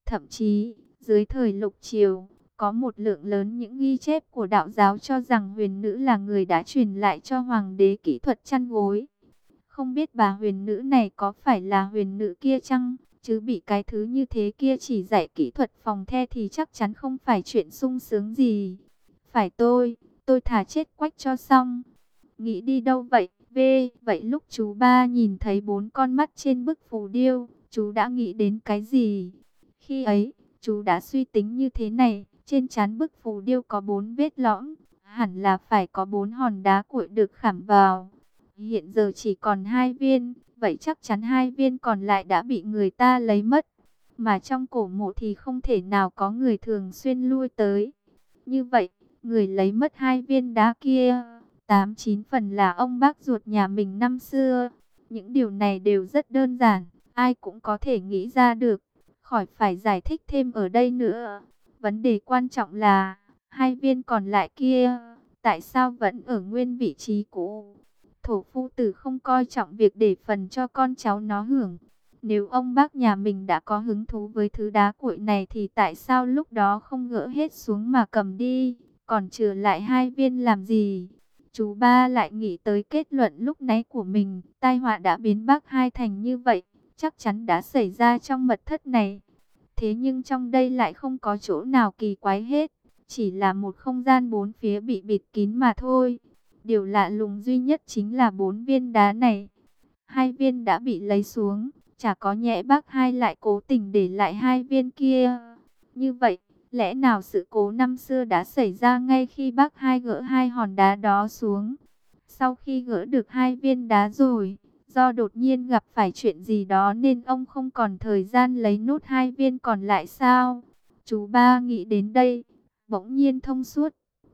Thậm chí, dưới thời Lục Triều, có một lượng lớn những ghi chép của đạo giáo cho rằng huyền nữ là người đã truyền lại cho hoàng đế kỹ thuật chăn gối. Không biết bà huyền nữ này có phải là huyền nữ kia chăng? Chứ bị cái thứ như thế kia chỉ dạy kỹ thuật phòng the thì chắc chắn không phải chuyện sung sướng gì. Phải tôi thà chết quách cho xong. Nghĩ đi đâu vậy? Vậy lúc chú ba nhìn thấy 4 con mắt trên bức phù điêu, chú đã nghĩ đến cái gì? Khi ấy, chú đã suy tính như thế này, trên trán bức phù điêu có 4 vết lõm, hẳn là phải có 4 hòn đá cuội được khảm vào. Hiện giờ chỉ còn 2 viên, vậy chắc chắn 2 viên còn lại đã bị người ta lấy mất. Mà trong cổ mộ thì không thể nào có người thường xuyên lui tới. Như vậy, người lấy mất 2 viên đá kia, 8-9 phần là ông bác ruột nhà mình năm xưa. Những điều này đều rất đơn giản, ai cũng có thể nghĩ ra được, khỏi phải giải thích thêm ở đây nữa. Vấn đề quan trọng là, 2 viên còn lại kia, tại sao vẫn ở nguyên vị trí cũ? Thổ phu tử không coi trọng việc để phần cho con cháu nó hưởng. Nếu ông bác nhà mình đã có hứng thú với thứ đá cuội này thì tại sao lúc đó không gỡ hết xuống mà cầm đi, còn trừ lại 2 viên làm gì? Chú ba lại nghĩ tới kết luận lúc nãy của mình, tai họa đã biến bác hai thành như vậy, chắc chắn đã xảy ra trong mật thất này. Thế nhưng trong đây lại không có chỗ nào kỳ quái hết, chỉ là một không gian bốn phía bị bịt kín mà thôi. Điều lạ lùng duy nhất chính là 4 viên đá này. 2 viên đã bị lấy xuống, chả có nhẽ bác hai lại cố tình để lại 2 viên kia. Như vậy, lẽ nào sự cố năm xưa đã xảy ra ngay khi bác hai gỡ 2 hòn đá đó xuống? Sau khi gỡ được 2 viên đá rồi, do đột nhiên gặp phải chuyện gì đó nên ông không còn thời gian lấy nốt 2 viên còn lại sao? Chú ba nghĩ đến đây, bỗng nhiên thông suốt.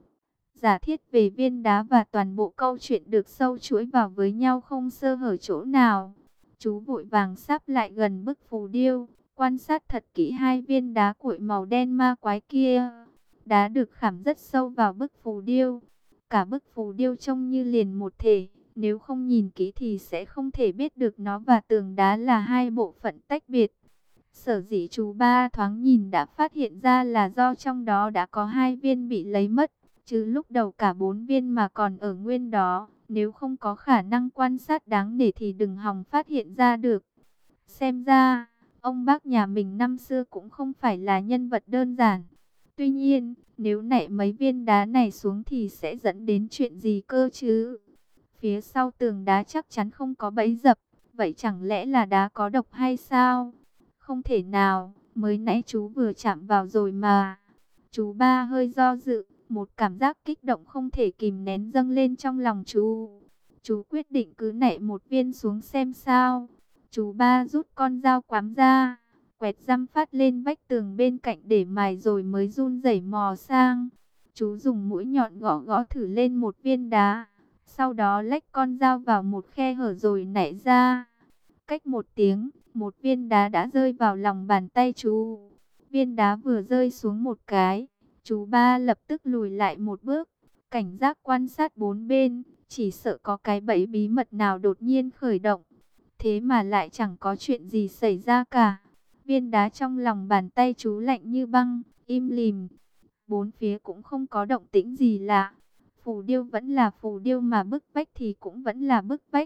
Giả thiết về viên đá và toàn bộ câu chuyện được sâu chuỗi vào với nhau không sơ hở chỗ nào. Chú vội vàng sáp lại gần bức phù điêu, quan sát thật kỹ 2 viên đá cuội màu đen ma quái kia. Đá được khảm rất sâu vào bức phù điêu. Cả bức phù điêu trông như liền một thể. Nếu không nhìn kỹ thì sẽ không thể biết được nó và tường đá là hai bộ phận tách biệt. Sở dĩ chú ba thoáng nhìn đã phát hiện ra là do trong đó đã có 2 viên bị lấy mất, chứ lúc đầu cả 4 viên mà còn ở nguyên đó. Nếu không có khả năng quan sát đáng nể thì đừng hòng phát hiện ra được. Xem ra, ông bác nhà mình năm xưa cũng không phải là nhân vật đơn giản. Tuy nhiên, nếu nảy mấy viên đá này xuống thì sẽ dẫn đến chuyện gì cơ chứ? Phía sau tường đá chắc chắn không có bẫy dập. Vậy chẳng lẽ là đá có độc hay sao? Không thể nào, mới nãy chú vừa chạm vào rồi mà. Chú ba hơi do dự, một cảm giác kích động không thể kìm nén dâng lên trong lòng chú. Chú quyết định cứ nảy một viên xuống xem sao. Chú ba rút con dao quắm ra, quẹt răm phát lên vách tường bên cạnh để mài rồi mới run rẩy mò sang. Chú dùng mũi nhọn gõ gõ thử lên một viên đá. Sau đó lách con dao vào một khe hở rồi nảy ra. Cách một tiếng, một viên đá đã rơi vào lòng bàn tay chú. Viên đá vừa rơi xuống một cái, chú ba lập tức lùi lại một bước, cảnh giác quan sát bốn bên, chỉ sợ có cái bẫy bí mật nào đột nhiên khởi động. Thế mà lại chẳng có chuyện gì xảy ra cả. Viên đá trong lòng bàn tay chú lạnh như băng, im lìm. Bốn phía cũng không có động tĩnh gì lạ. Phù điêu vẫn là phù điêu mà bức vách thì cũng vẫn là bức vách.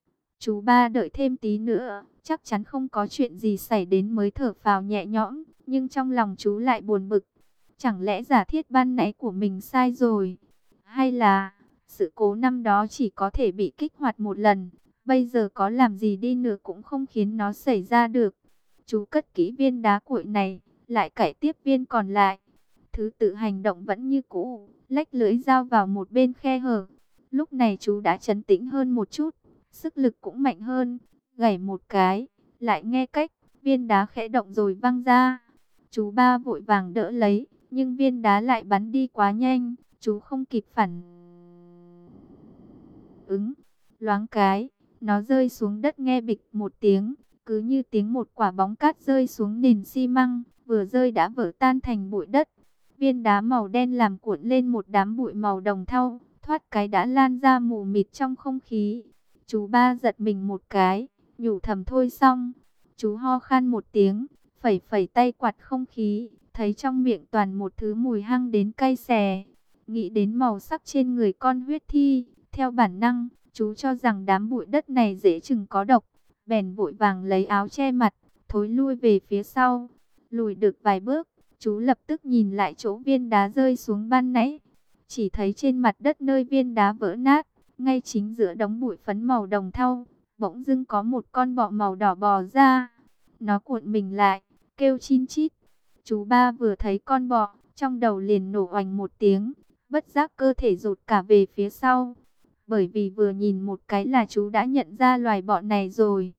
Chú ba đợi thêm tí nữa, chắc chắn không có chuyện gì xảy đến mới thở phào nhẹ nhõm, nhưng trong lòng chú lại buồn bực. Chẳng lẽ giả thiết ban nãy của mình sai rồi? Hay là sự cố năm đó chỉ có thể bị kích hoạt một lần, bây giờ có làm gì đi nữa cũng không khiến nó xảy ra được. Chú cất kỹ viên đá cuội này, lại cải tiếp viên còn lại. Thứ tự hành động vẫn như cũ, lách lưỡi dao vào một bên khe hở. Lúc này chú đã trấn tĩnh hơn một chút, sức lực cũng mạnh hơn, gảy một cái, lại nghe cách, viên đá khẽ động rồi văng ra. Chú ba vội vàng đỡ lấy, nhưng viên đá lại bắn đi quá nhanh, chú không kịp phản ứng. Loáng cái, nó rơi xuống đất nghe bịch một tiếng, cứ như tiếng một quả bóng cát rơi xuống nền xi măng, vừa rơi đã vỡ tan thành bụi đất. Viên đá màu đen làm cuộn lên một đám bụi màu đồng thau, thoát cái đã lan ra mù mịt trong không khí. Chú ba giật mình một cái, nhủ thầm thôi xong. Chú ho khan một tiếng, phẩy phẩy tay quạt không khí, thấy trong miệng toàn một thứ mùi hăng đến cay xè. Nghĩ đến màu sắc trên người con huyết thi, theo bản năng, chú cho rằng đám bụi đất này dễ chừng có độc, bèn vội vàng lấy áo che mặt, thối lui về phía sau. Lùi được vài bước, chú lập tức nhìn lại chỗ viên đá rơi xuống ban nãy. Chỉ thấy trên mặt đất nơi viên đá vỡ nát, ngay chính giữa đống bụi phấn màu đồng thau, bỗng dưng có một con bọ màu đỏ bò ra. Nó cuộn mình lại, kêu chin chít. Chú ba vừa thấy con bọ, trong đầu liền nổ oành một tiếng, bất giác cơ thể rụt cả về phía sau. Bởi vì vừa nhìn một cái là chú đã nhận ra loài bọ này rồi.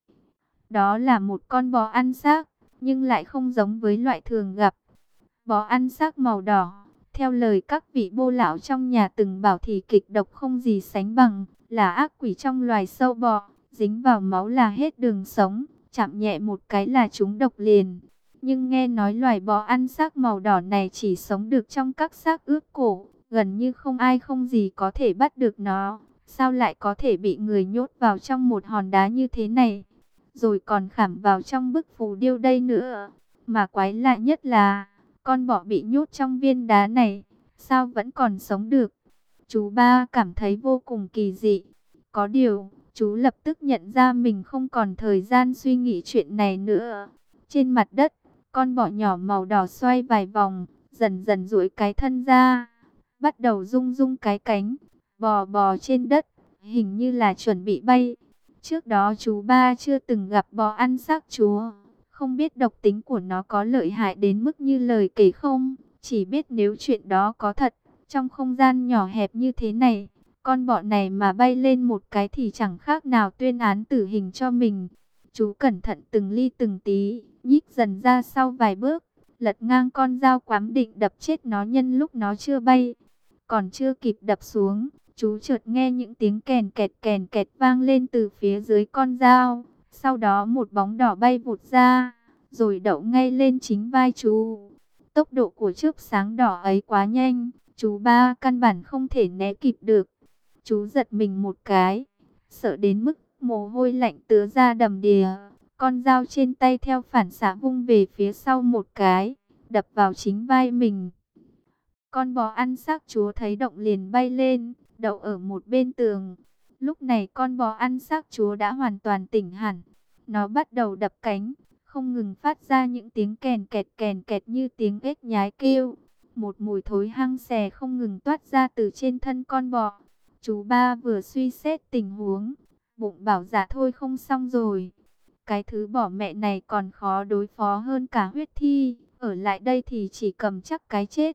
Đó là một con bọ ăn xác, nhưng lại không giống với loại thường gặp. Bọ ăn xác màu đỏ, theo lời các vị bô lão trong nhà từng bảo thì kịch độc không gì sánh bằng, là ác quỷ trong loài sâu bọ, dính vào máu là hết đường sống, chạm nhẹ một cái là chúng độc liền. Nhưng nghe nói loài bọ ăn xác màu đỏ này chỉ sống được trong các xác ướp cổ, gần như không ai không gì có thể bắt được nó. Sao lại có thể bị người nhốt vào trong một hòn đá như thế này, rồi còn khảm vào trong bức phù điêu đây nữa. Mà quái lạ nhất là, con bọ bị nhốt trong viên đá này, sao vẫn còn sống được? Chú ba cảm thấy vô cùng kỳ dị. Có điều, chú lập tức nhận ra mình không còn thời gian suy nghĩ chuyện này nữa. Trên mặt đất, con bọ nhỏ màu đỏ xoay vài vòng, dần dần duỗi cái thân ra, bắt đầu rung rung cái cánh, bò bò trên đất, hình như là chuẩn bị bay. Trước đó chú ba chưa từng gặp bọ ăn xác chúa, không biết độc tính của nó có lợi hại đến mức như lời kể không. Chỉ biết nếu chuyện đó có thật, trong không gian nhỏ hẹp như thế này, con bọ này mà bay lên một cái thì chẳng khác nào tuyên án tử hình cho mình. Chú cẩn thận từng ly từng tí, nhích dần ra sau vài bước, lật ngang con dao quắm định đập chết nó nhân lúc nó chưa bay. Còn chưa kịp đập xuống, chú chợt nghe những tiếng kèn kẹt vang lên từ phía dưới con dao. Sau đó một bóng đỏ bay vụt ra, rồi đậu ngay lên chính vai chú. Tốc độ của chớp sáng đỏ ấy quá nhanh, chú ba căn bản không thể né kịp được. Chú giật mình một cái, sợ đến mức mồ hôi lạnh tứa ra đầm đìa. Con dao trên tay theo phản xạ vung về phía sau một cái, đập vào chính vai mình. Con bò ăn xác chúa thấy động liền bay lên, đậu ở một bên tường. Lúc này con bò ăn xác chúa đã hoàn toàn tỉnh hẳn. Nó bắt đầu đập cánh, không ngừng phát ra những tiếng kèn kẹt như tiếng ếch nhái kêu. Một mùi thối hăng xè không ngừng toát ra từ trên thân con bò. Chú ba vừa suy xét tình huống, bụng bảo dạ thôi không xong rồi. Cái thứ bỏ mẹ này còn khó đối phó hơn cả huyết thi, ở lại đây thì chỉ cầm chắc cái chết.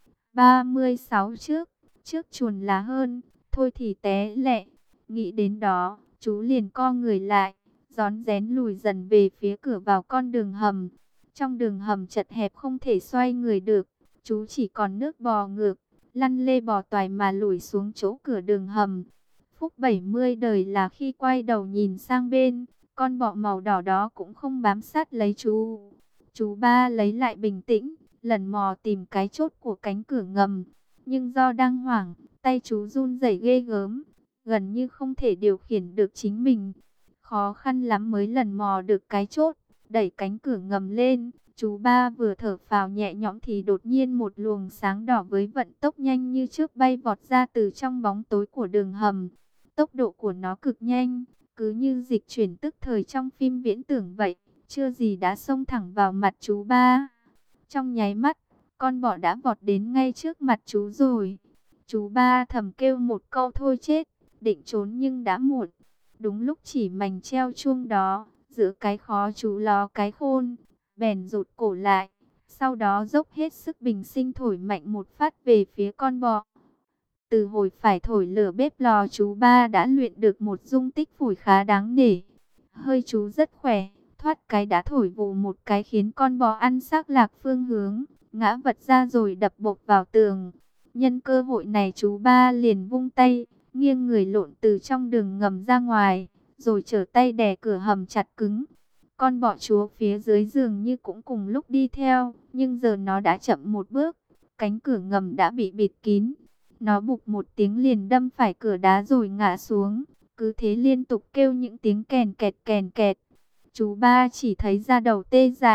36 trước chuồn là hơn, thôi thì té lẹ. Nghĩ đến đó, chú liền co người lại, rón rén lùi dần về phía cửa vào con đường hầm. Trong đường hầm chật hẹp không thể xoay người được, chú chỉ còn nước bò ngược, lăn lê bò toài mà lùi xuống chỗ cửa đường hầm. Phúc 70 đời là khi quay đầu nhìn sang bên, con bọ màu đỏ đó cũng không bám sát lấy chú. Chú ba lấy lại bình tĩnh, lần mò tìm cái chốt của cánh cửa ngầm. Nhưng do đang hoảng, tay chú run rẩy ghê gớm, gần như không thể điều khiển được chính mình. Khó khăn lắm mới lần mò được cái chốt, đẩy cánh cửa ngầm lên. Chú ba vừa thở phào nhẹ nhõm thì đột nhiên một luồng sáng đỏ với vận tốc nhanh như trước bay vọt ra từ trong bóng tối của đường hầm. Tốc độ của nó cực nhanh, cứ như dịch chuyển tức thời trong phim viễn tưởng vậy, chưa gì đã xông thẳng vào mặt chú ba. Trong nháy mắt, con bọ đã vọt đến ngay trước mặt chú rồi. Chú ba thầm kêu một câu thôi chết, định trốn nhưng đã muộn. Đúng lúc chỉ mảnh treo chuông đó, giữa cái khó chú ló cái khôn, bèn rụt cổ lại. Sau đó dốc hết sức bình sinh thổi mạnh một phát về phía con bọ. Từ hồi phải thổi lửa bếp lò chú ba đã luyện được một dung tích phổi khá đáng nể. Hơi chú rất khỏe, thoát cái đã thổi vù một cái khiến con bò ăn xác lạc phương hướng, ngã vật ra rồi đập bộp vào tường. Nhân cơ hội này chú ba liền vung tay, nghiêng người lộn từ trong đường ngầm ra ngoài, rồi trở tay đè cửa hầm chặt cứng. Con bọ chúa phía dưới giường như cũng cùng lúc đi theo, nhưng giờ nó đã chậm một bước, cánh cửa ngầm đã bị bịt kín. Nó bụp một tiếng liền đâm phải cửa đá rồi ngã xuống, cứ thế liên tục kêu những tiếng kèn kẹt. Chú ba chỉ thấy da đầu tê dại,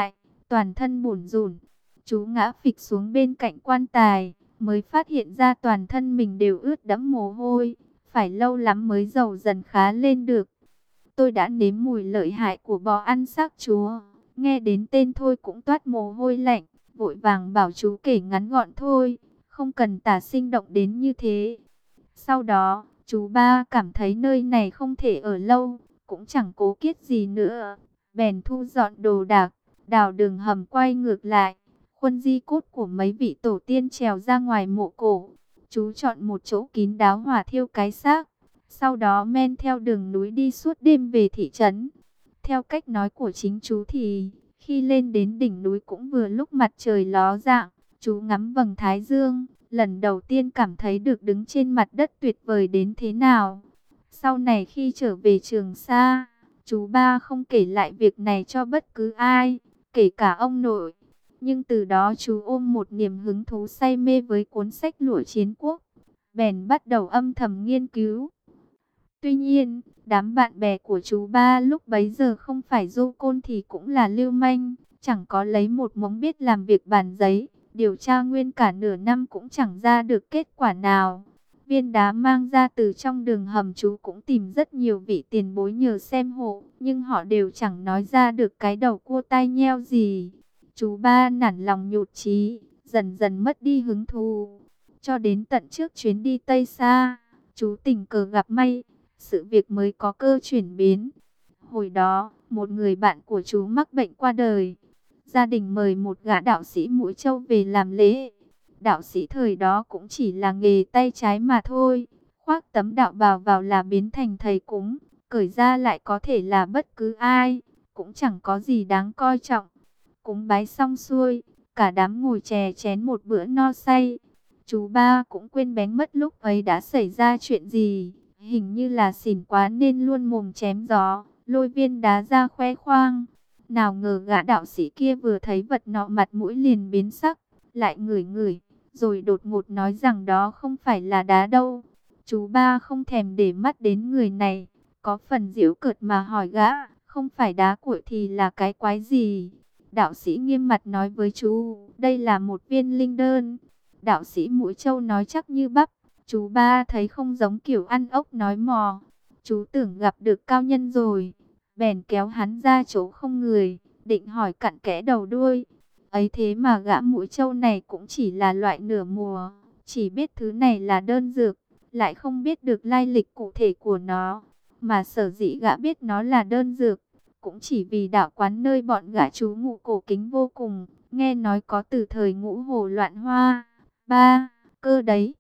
toàn thân bủn rủn. Chú ngã phịch xuống bên cạnh quan tài, mới phát hiện ra toàn thân mình đều ướt đẫm mồ hôi, phải lâu lắm mới dầu dần khá lên được. Tôi đã nếm mùi lợi hại của bò ăn xác chúa, nghe đến tên thôi cũng toát mồ hôi lạnh, vội vàng bảo chú kể ngắn gọn thôi, không cần tả sinh động đến như thế. Sau đó, chú ba cảm thấy nơi này không thể ở lâu, cũng chẳng cố kiết gì nữa, bèn thu dọn đồ đạc, đào đường hầm quay ngược lại, khuân di cốt của mấy vị tổ tiên trèo ra ngoài mộ cổ. Chú chọn một chỗ kín đáo hỏa thiêu cái xác, sau đó men theo đường núi đi suốt đêm về thị trấn. Theo cách nói của chính chú thì, khi lên đến đỉnh núi cũng vừa lúc mặt trời ló dạng, chú ngắm vầng thái dương, lần đầu tiên cảm thấy được đứng trên mặt đất tuyệt vời đến thế nào. Sau này khi trở về Trường Sa, chú ba không kể lại việc này cho bất cứ ai, kể cả ông nội. Nhưng từ đó chú ôm một niềm hứng thú say mê với cuốn sách Lụa Chiến Quốc, bèn bắt đầu âm thầm nghiên cứu. Tuy nhiên, đám bạn bè của chú ba lúc bấy giờ không phải du côn thì cũng là lưu manh, chẳng có lấy một mống biết làm việc bàn giấy, điều tra nguyên cả nửa năm cũng chẳng ra được kết quả nào. Viên đá mang ra từ trong đường hầm chú cũng tìm rất nhiều vị tiền bối nhờ xem hộ, nhưng họ đều chẳng nói ra được cái đầu cua tai nheo gì. Chú ba nản lòng nhụt chí, dần dần mất đi hứng thú. Cho đến tận trước chuyến đi Tây Sa, chú tình cờ gặp may, sự việc mới có cơ chuyển biến. Hồi đó, một người bạn của chú mắc bệnh qua đời. Gia đình mời một gã đạo sĩ Mũi Châu về làm lễ. Đạo sĩ thời đó cũng chỉ là nghề tay trái mà thôi. Khoác tấm đạo bào vào là biến thành thầy cúng, cởi ra lại có thể là bất cứ ai, cũng chẳng có gì đáng coi trọng. Cúng bái xong xuôi, cả đám ngồi chè chén một bữa no say. Chú ba cũng quên bén mất lúc ấy đã xảy ra chuyện gì. Hình như là xỉn quá nên luôn mồm chém gió, lôi viên đá ra khoe khoang. Nào ngờ gã đạo sĩ kia vừa thấy vật nọ mặt mũi liền biến sắc, lại ngửi ngửi, rồi đột ngột nói rằng đó không phải là đá đâu. Chú ba không thèm để mắt đến người này, có phần giễu cợt mà hỏi gã, không phải đá cuội thì là cái quái gì? Đạo sĩ nghiêm mặt nói với chú, đây là một viên linh đơn. Đạo sĩ Mũi Châu nói chắc như bắp. Chú ba thấy không giống kiểu ăn ốc nói mò. Chú tưởng gặp được cao nhân rồi, bèn kéo hắn ra chỗ không người, định hỏi cặn kẽ đầu đuôi. Ấy thế mà gã Mũi Châu này cũng chỉ là loại nửa mùa, chỉ biết thứ này là đơn dược, lại không biết được lai lịch cụ thể của nó. Mà sở dĩ gã biết nó là đơn dược, cũng chỉ vì đạo quán nơi bọn gã trú ngụ cổ kính vô cùng, nghe nói có từ thời Ngũ Hồ Loạn Hoa, ba cơ đấy.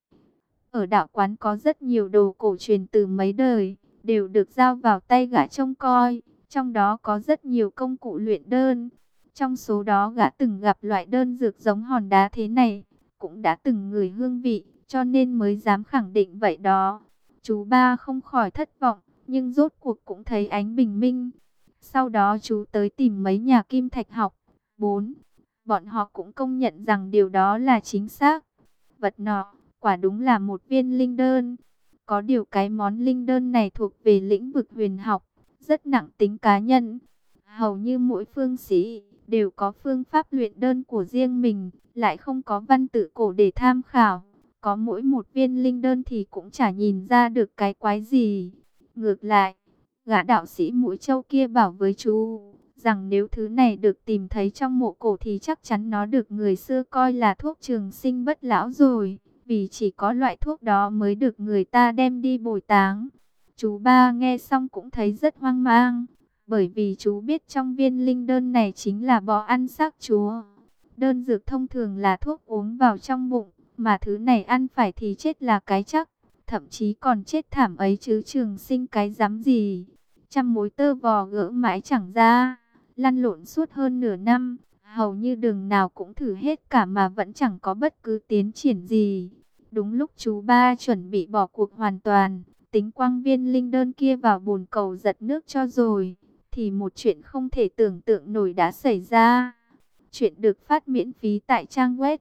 Ở đạo quán có rất nhiều đồ cổ truyền từ mấy đời, đều được giao vào tay gã trông coi, trong đó có rất nhiều công cụ luyện đơn. Trong số đó gã từng gặp loại đơn dược giống hòn đá thế này, cũng đã từng ngửi hương vị, cho nên mới dám khẳng định vậy đó. Chú ba không khỏi thất vọng, nhưng rốt cuộc cũng thấy ánh bình minh. Sau đó chú tới tìm mấy nhà kim thạch học. 4. Bọn họ cũng công nhận rằng điều đó là chính xác. Vật nọ quả đúng là một viên linh đơn. Có điều cái món linh đơn này thuộc về lĩnh vực huyền học, rất nặng tính cá nhân. Hầu như mỗi phương sĩ đều có phương pháp luyện đơn của riêng mình, lại không có văn tự cổ để tham khảo. Có mỗi một viên linh đơn thì cũng chả nhìn ra được cái quái gì. Ngược lại, gã đạo sĩ Mũi Châu kia bảo với chú rằng nếu thứ này được tìm thấy trong mộ cổ thì chắc chắn nó được người xưa coi là thuốc trường sinh bất lão rồi, vì chỉ có loại thuốc đó mới được người ta đem đi bồi táng. Chú ba nghe xong cũng thấy rất hoang mang, bởi vì chú biết trong viên linh đơn này chính là bò ăn xác chúa. Đơn dược thông thường là thuốc uống vào trong bụng, mà thứ này ăn phải thì chết là cái chắc, thậm chí còn chết thảm ấy chứ trường sinh cái dám gì. Trăm mối tơ vò gỡ mãi chẳng ra, lăn lộn suốt hơn nửa năm, hầu như đường nào cũng thử hết cả mà vẫn chẳng có bất cứ tiến triển gì. Đúng lúc chú ba chuẩn bị bỏ cuộc hoàn toàn, tính quăng viên linh đơn kia vào bồn cầu giật nước cho rồi, thì một chuyện không thể tưởng tượng nổi đã xảy ra. Chuyện được phát miễn phí tại trang web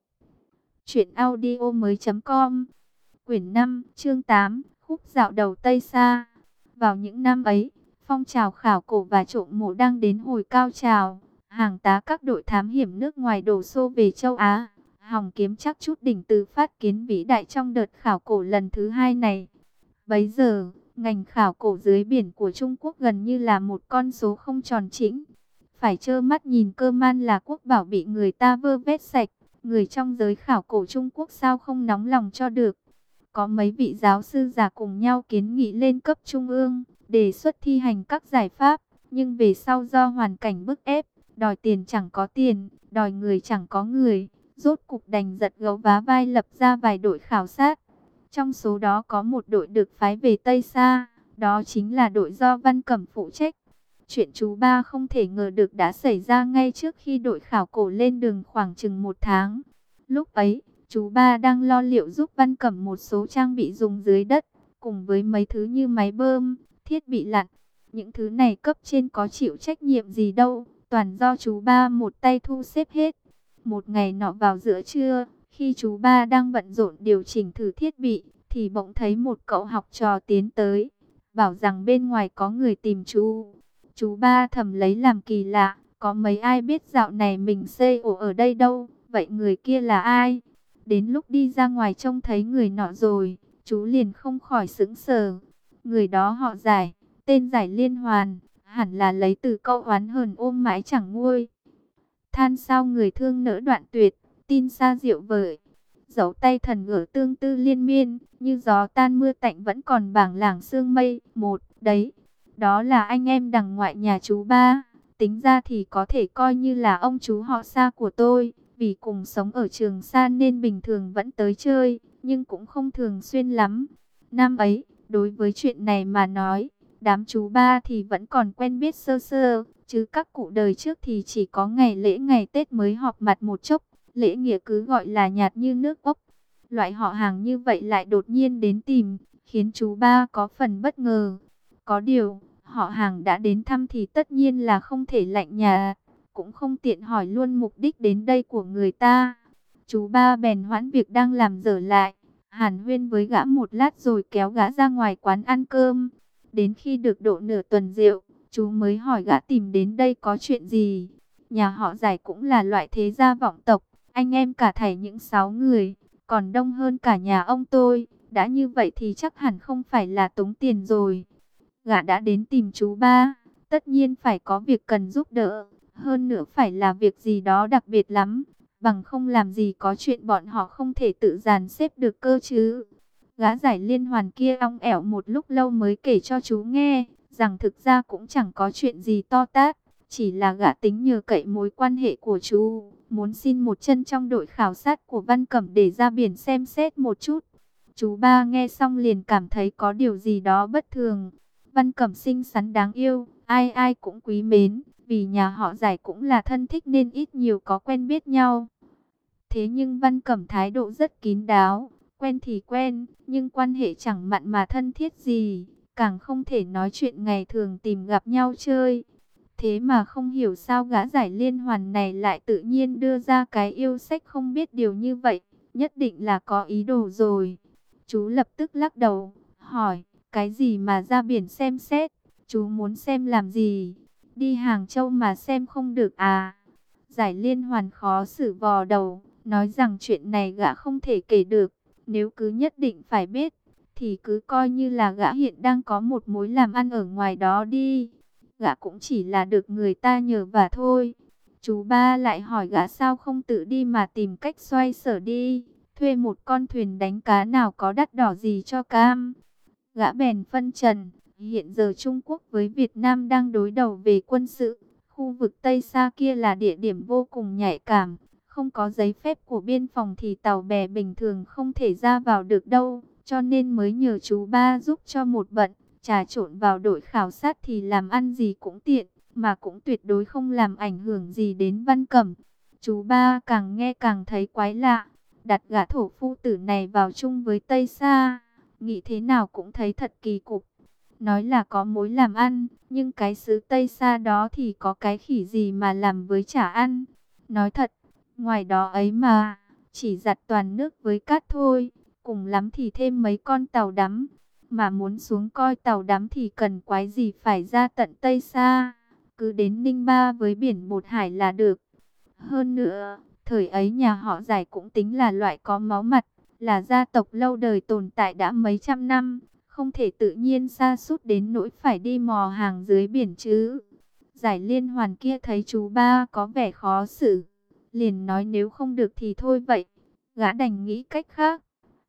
truyệnaudiomoi.com. Quyển 5, chương 8, khúc dạo đầu Tây Sa. Vào những năm ấy, phong trào khảo cổ và trộm mộ đang đến hồi cao trào. hàng tá các đội thám hiểm nước ngoài đổ xô về châu Á, hòng kiếm chắc chút đỉnh từ phát kiến vĩ đại trong đợt khảo cổ lần thứ hai này. Bấy giờ, ngành khảo cổ dưới biển của Trung Quốc gần như là một con số không tròn chỉnh. Phải trơ mắt nhìn Cơ Man là quốc bảo bị người ta vơ vét sạch, người trong giới khảo cổ Trung Quốc sao không nóng lòng cho được. Có mấy vị giáo sư già cùng nhau kiến nghị lên cấp trung ương, đề xuất thi hành các giải pháp, nhưng về sau do hoàn cảnh bức ép, đòi tiền chẳng có tiền, đòi người chẳng có người, rốt cục đành giật gấu vá vai lập ra vài đội khảo sát. Trong số đó có một đội được phái về Tây Sa, đó chính là đội do Văn Cẩm phụ trách. Chuyện chú ba không thể ngờ được đã xảy ra ngay trước khi đội khảo cổ lên đường khoảng chừng 1 tháng. Lúc ấy, chú ba đang lo liệu giúp Văn Cẩm một số trang bị dùng dưới đất, cùng với mấy thứ như máy bơm, thiết bị lặn. Những thứ này cấp trên có chịu trách nhiệm gì đâu, toàn do chú ba một tay thu xếp hết. Một ngày nọ vào giữa trưa, khi chú ba đang bận rộn điều chỉnh thử thiết bị, thì bỗng thấy một cậu học trò tiến tới, bảo rằng bên ngoài có người tìm chú. Chú ba thầm lấy làm kỳ lạ, có mấy ai biết dạo này mình xây ổ ở đây đâu, vậy người kia là ai? Đến lúc đi ra ngoài trông thấy người nọ rồi, chú liền không khỏi sững sờ. Người đó họ Giải, tên Giải Liên Hoàn, hẳn là lấy từ câu oán hờn ôm mãi chẳng nguôi. Than sao người thương nỡ đoạn tuyệt, tin xa diệu vời. Dấu tay thần ở tương tư liên miên, như gió tan mưa tạnh vẫn còn bảng lảng sương mây. Một, đấy, đó là anh em đằng ngoại nhà chú ba. Tính ra thì có thể coi như là ông chú họ xa của tôi. Vì cùng sống ở Trường Sa nên bình thường vẫn tới chơi, nhưng cũng không thường xuyên lắm. Năm ấy, đối với chuyện này mà nói, đám chú ba thì vẫn còn quen biết sơ sơ, chứ các cụ đời trước thì chỉ có ngày lễ ngày Tết mới họp mặt một chốc, lễ nghĩa cứ gọi là nhạt như nước ốc. Loại họ hàng như vậy lại đột nhiên đến tìm, khiến chú ba có phần bất ngờ. Có điều, họ hàng đã đến thăm thì tất nhiên là không thể lạnh nhà, cũng không tiện hỏi luôn mục đích đến đây của người ta. Chú ba bèn hoãn việc đang làm dở lại, hàn huyên với gã một lát rồi kéo gã ra ngoài quán ăn cơm. Đến khi được độ nửa tuần rượu, chú mới hỏi gã tìm đến đây có chuyện gì. Nhà họ Giải cũng là loại thế gia vọng tộc, anh em cả thảy những 6 người, còn đông hơn cả nhà ông tôi. Đã như vậy thì chắc hẳn không phải là tống tiền rồi. Gã đã đến tìm chú ba, tất nhiên phải có việc cần giúp đỡ, hơn nữa phải là việc gì đó đặc biệt lắm, bằng không làm gì có chuyện bọn họ không thể tự dàn xếp được cơ chứ. Gã Giải Liên Hoàn kia ong ẻo một lúc lâu mới kể cho chú nghe, rằng thực ra cũng chẳng có chuyện gì to tát, chỉ là gã tính nhờ cậy mối quan hệ của chú, muốn xin một chân trong đội khảo sát của Văn Cẩm để ra biển xem xét một chút. Chú ba nghe xong liền cảm thấy có điều gì đó bất thường. Văn Cẩm xinh xắn đáng yêu, ai ai cũng quý mến, vì nhà họ Giải cũng là thân thích nên ít nhiều có quen biết nhau. Thế nhưng Văn Cẩm thái độ rất kín đáo, quen thì quen, nhưng quan hệ chẳng mặn mà thân thiết gì, càng không thể nói chuyện ngày thường tìm gặp nhau chơi. Thế mà không hiểu sao gã Giải Liên Hoàn này lại tự nhiên đưa ra cái yêu sách không biết điều như vậy, nhất định là có ý đồ rồi. Chú lập tức lắc đầu, hỏi, cái gì mà ra biển xem xét, chú muốn xem làm gì, đi Hàng Châu mà xem không được à? Giải Liên Hoàn khó xử vò đầu, nói rằng chuyện này gã không thể kể được, nếu cứ nhất định phải biết, thì cứ coi như là gã hiện đang có một mối làm ăn ở ngoài đó đi. Gã cũng chỉ là được người ta nhờ vả thôi. Chú ba lại hỏi gã sao không tự đi mà tìm cách xoay sở đi, thuê một con thuyền đánh cá nào có đắt đỏ gì cho cam. Gã bèn phân trần, hiện giờ Trung Quốc với Việt Nam đang đối đầu về quân sự. Khu vực Tây Sa kia là địa điểm vô cùng nhạy cảm, không có giấy phép của biên phòng thì tàu bè bình thường không thể ra vào được đâu, cho nên mới nhờ chú ba giúp cho một bận, trà trộn vào đội khảo sát thì làm ăn gì cũng tiện, mà cũng tuyệt đối không làm ảnh hưởng gì đến Văn Cẩm. Chú ba càng nghe càng thấy quái lạ, đặt gã thổ phu tử này vào chung với Tây Sa, nghĩ thế nào cũng thấy thật kỳ cục. Nói là có mối làm ăn, nhưng cái xứ Tây Sa đó thì có cái khỉ gì mà làm với chả ăn. Nói thật, ngoài đó ấy mà, chỉ giặt toàn nước với cát thôi, cùng lắm thì thêm mấy con tàu đắm. Mà muốn xuống coi tàu đắm thì cần quái gì phải ra tận Tây Sa. cứ đến Ninh Ba với biển Bột Hải là được. Hơn nữa, thời ấy nhà họ Giải cũng tính là loại có máu mặt, là gia tộc lâu đời tồn tại đã mấy trăm năm, không thể tự nhiên sa sút đến nỗi phải đi mò hàng dưới biển chứ. Giải Liên Hoàn kia thấy chú ba có vẻ khó xử, liền nói nếu không được thì thôi vậy, gã đành nghĩ cách khác.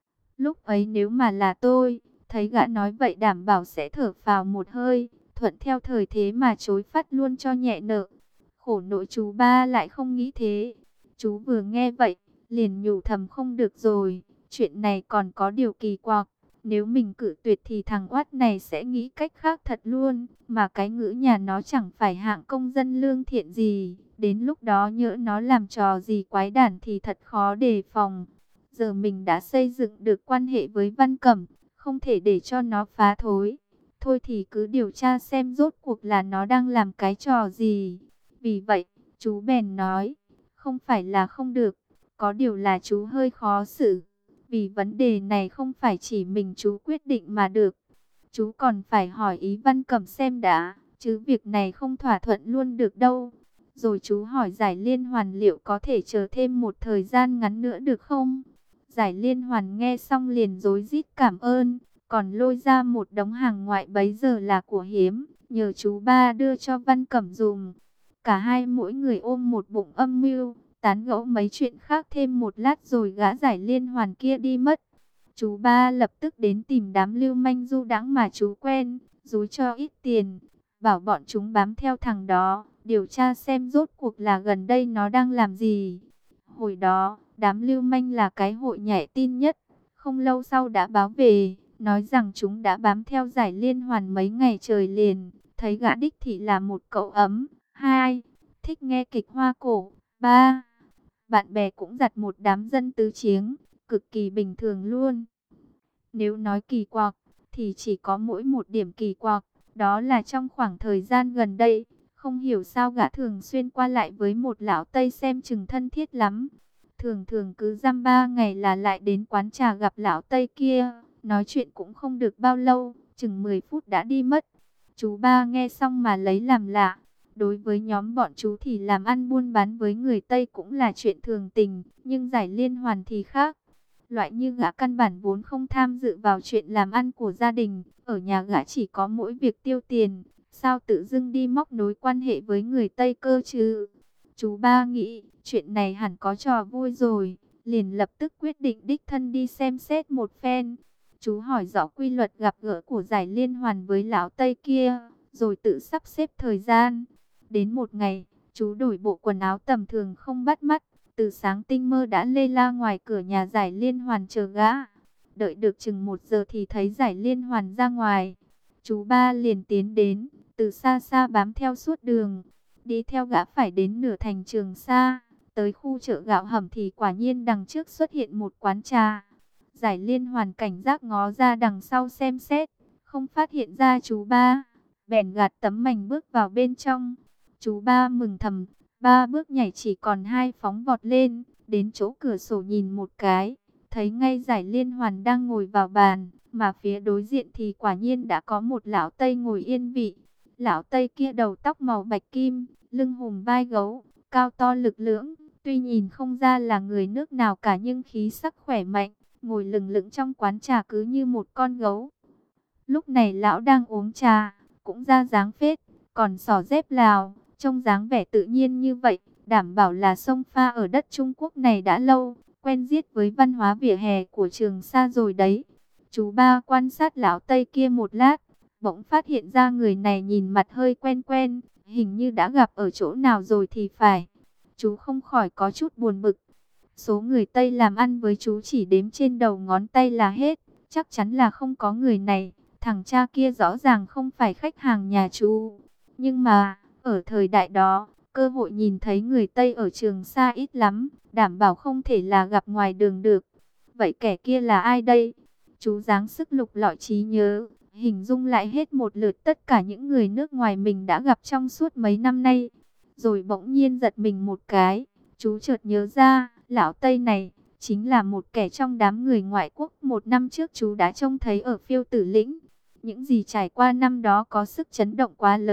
Lúc ấy nếu mà là tôi, thấy gã nói vậy đảm bảo sẽ thở phào một hơi, thuận theo thời thế mà chối phát luôn cho nhẹ nợ. Khổ nỗi chú ba lại không nghĩ thế. Chú vừa nghe vậy, liền nhủ thầm không được rồi, chuyện này còn có điều kỳ quặc. Nếu mình cự tuyệt thì thằng oát này sẽ nghĩ cách khác thật luôn. Mà cái ngữ nhà nó chẳng phải hạng công dân lương thiện gì. Đến lúc đó nhỡ nó làm trò gì quái đản thì thật khó đề phòng. Giờ mình đã xây dựng được quan hệ với Văn Cẩm, không thể để cho nó phá thối. Thôi thì cứ điều tra xem rốt cuộc là nó đang làm cái trò gì. Vì vậy, chú bèn nói, không phải là không được, có điều là chú hơi khó xử. Vì vấn đề này không phải chỉ mình chú quyết định mà được. Chú còn phải hỏi ý Văn Cẩm xem đã, chứ việc này không thỏa thuận luôn được đâu. Rồi chú hỏi Giải Liên Hoàn liệu có thể chờ thêm một thời gian ngắn nữa được không? Giải Liên Hoàn nghe xong liền rối rít cảm ơn, còn lôi ra một đống hàng ngoại bấy giờ là của hiếm, nhờ chú ba đưa cho Văn Cẩm dùng. Cả hai mỗi người ôm một bụng âm mưu, tán gẫu mấy chuyện khác thêm một lát rồi gã Giải Liên Hoàn kia đi mất. Chú ba lập tức đến tìm đám lưu manh du đãng mà chú quen, dúi cho ít tiền, bảo bọn chúng bám theo thằng đó, điều tra xem rốt cuộc là gần đây nó đang làm gì. Hồi đó, đám lưu manh là cái hội nhảy tin nhất, không lâu sau đã báo về, nói rằng chúng đã bám theo Giải Liên Hoàn mấy ngày trời liền, thấy gã đích thị là một cậu ấm. 2. Thích nghe kịch hoa cổ. 3. Bạn bè cũng giặt một đám dân tứ chiếng, cực kỳ bình thường luôn. Nếu nói kỳ quặc, thì chỉ có mỗi một điểm kỳ quặc, đó là trong khoảng thời gian gần đây, không hiểu sao gã thường xuyên qua lại với một lão Tây xem chừng thân thiết lắm. Thường thường cứ dăm 3 ngày là lại đến quán trà gặp lão Tây kia, nói chuyện cũng không được bao lâu, chừng 10 phút đã đi mất. Chú ba nghe xong mà lấy làm lạ. Đối với nhóm bọn chú thì làm ăn buôn bán với người Tây cũng là chuyện thường tình, nhưng Giải Liên Hoàn thì khác. Loại như gã căn bản vốn không tham dự vào chuyện làm ăn của gia đình, ở nhà gã chỉ có mỗi việc tiêu tiền, sao tự dưng đi móc nối quan hệ với người Tây cơ chứ? Chú ba nghĩ, chuyện này hẳn có trò vui rồi, liền lập tức quyết định đích thân đi xem xét một phen. Chú hỏi rõ quy luật gặp gỡ của Giải Liên Hoàn với lão Tây kia, rồi tự sắp xếp thời gian. Đến một ngày, chú đổi bộ quần áo tầm thường không bắt mắt, từ sáng tinh mơ đã lê la ngoài cửa nhà Giải Liên Hoàn chờ gã. Đợi được chừng 1 giờ thì thấy Giải Liên Hoàn ra ngoài. Chú ba liền tiến đến, từ xa xa bám theo suốt đường. Đi theo gã phải đến nửa thành Trường Sa, tới khu chợ gạo hầm thì quả nhiên đằng trước xuất hiện một quán trà. Giải Liên Hoàn cảnh giác ngó ra đằng sau xem xét, không phát hiện ra chú ba, bèn gạt tấm mảnh bước vào bên trong. Chú ba mừng thầm, 3 bước nhảy chỉ còn 2 phóng vọt lên, đến chỗ cửa sổ nhìn một cái, thấy ngay Giải Liên Hoàn đang ngồi vào bàn, mà phía đối diện thì quả nhiên đã có một lão Tây ngồi yên vị. Lão Tây kia đầu tóc màu bạch kim, lưng hùm vai gấu, cao to lực lưỡng, tuy nhìn không ra là người nước nào cả nhưng khí sắc khỏe mạnh, ngồi lừng lững trong quán trà cứ như một con gấu. Lúc này lão đang uống trà, cũng ra dáng phết, còn xỏ dép Lào, trông dáng vẻ tự nhiên như vậy, đảm bảo là sông pha ở đất Trung Quốc này đã lâu, quen giết với văn hóa vỉa hè của Trường Sa rồi đấy. Chú ba quan sát lão Tây kia một lát, bỗng phát hiện ra người này nhìn mặt hơi quen quen, hình như đã gặp ở chỗ nào rồi thì phải. Chú không khỏi có chút buồn bực. Số người Tây làm ăn với chú chỉ đếm trên đầu ngón tay là hết, chắc chắn là không có người này. Thằng cha kia rõ ràng không phải khách hàng nhà chú. Nhưng mà, ở thời đại đó, cơ hội nhìn thấy người Tây ở Trường Sa ít lắm, đảm bảo không thể là gặp ngoài đường được. Vậy kẻ kia là ai đây? Chú giáng sức lục lọi trí nhớ, hình dung lại hết một lượt tất cả những người nước ngoài mình đã gặp trong suốt mấy năm nay. Rồi bỗng nhiên giật mình một cái, chú chợt nhớ ra, lão Tây này chính là một kẻ trong đám người ngoại quốc 1 năm trước chú đã trông thấy ở Phiêu Tử Lĩnh. Những gì trải qua năm đó có sức chấn động quá lớn,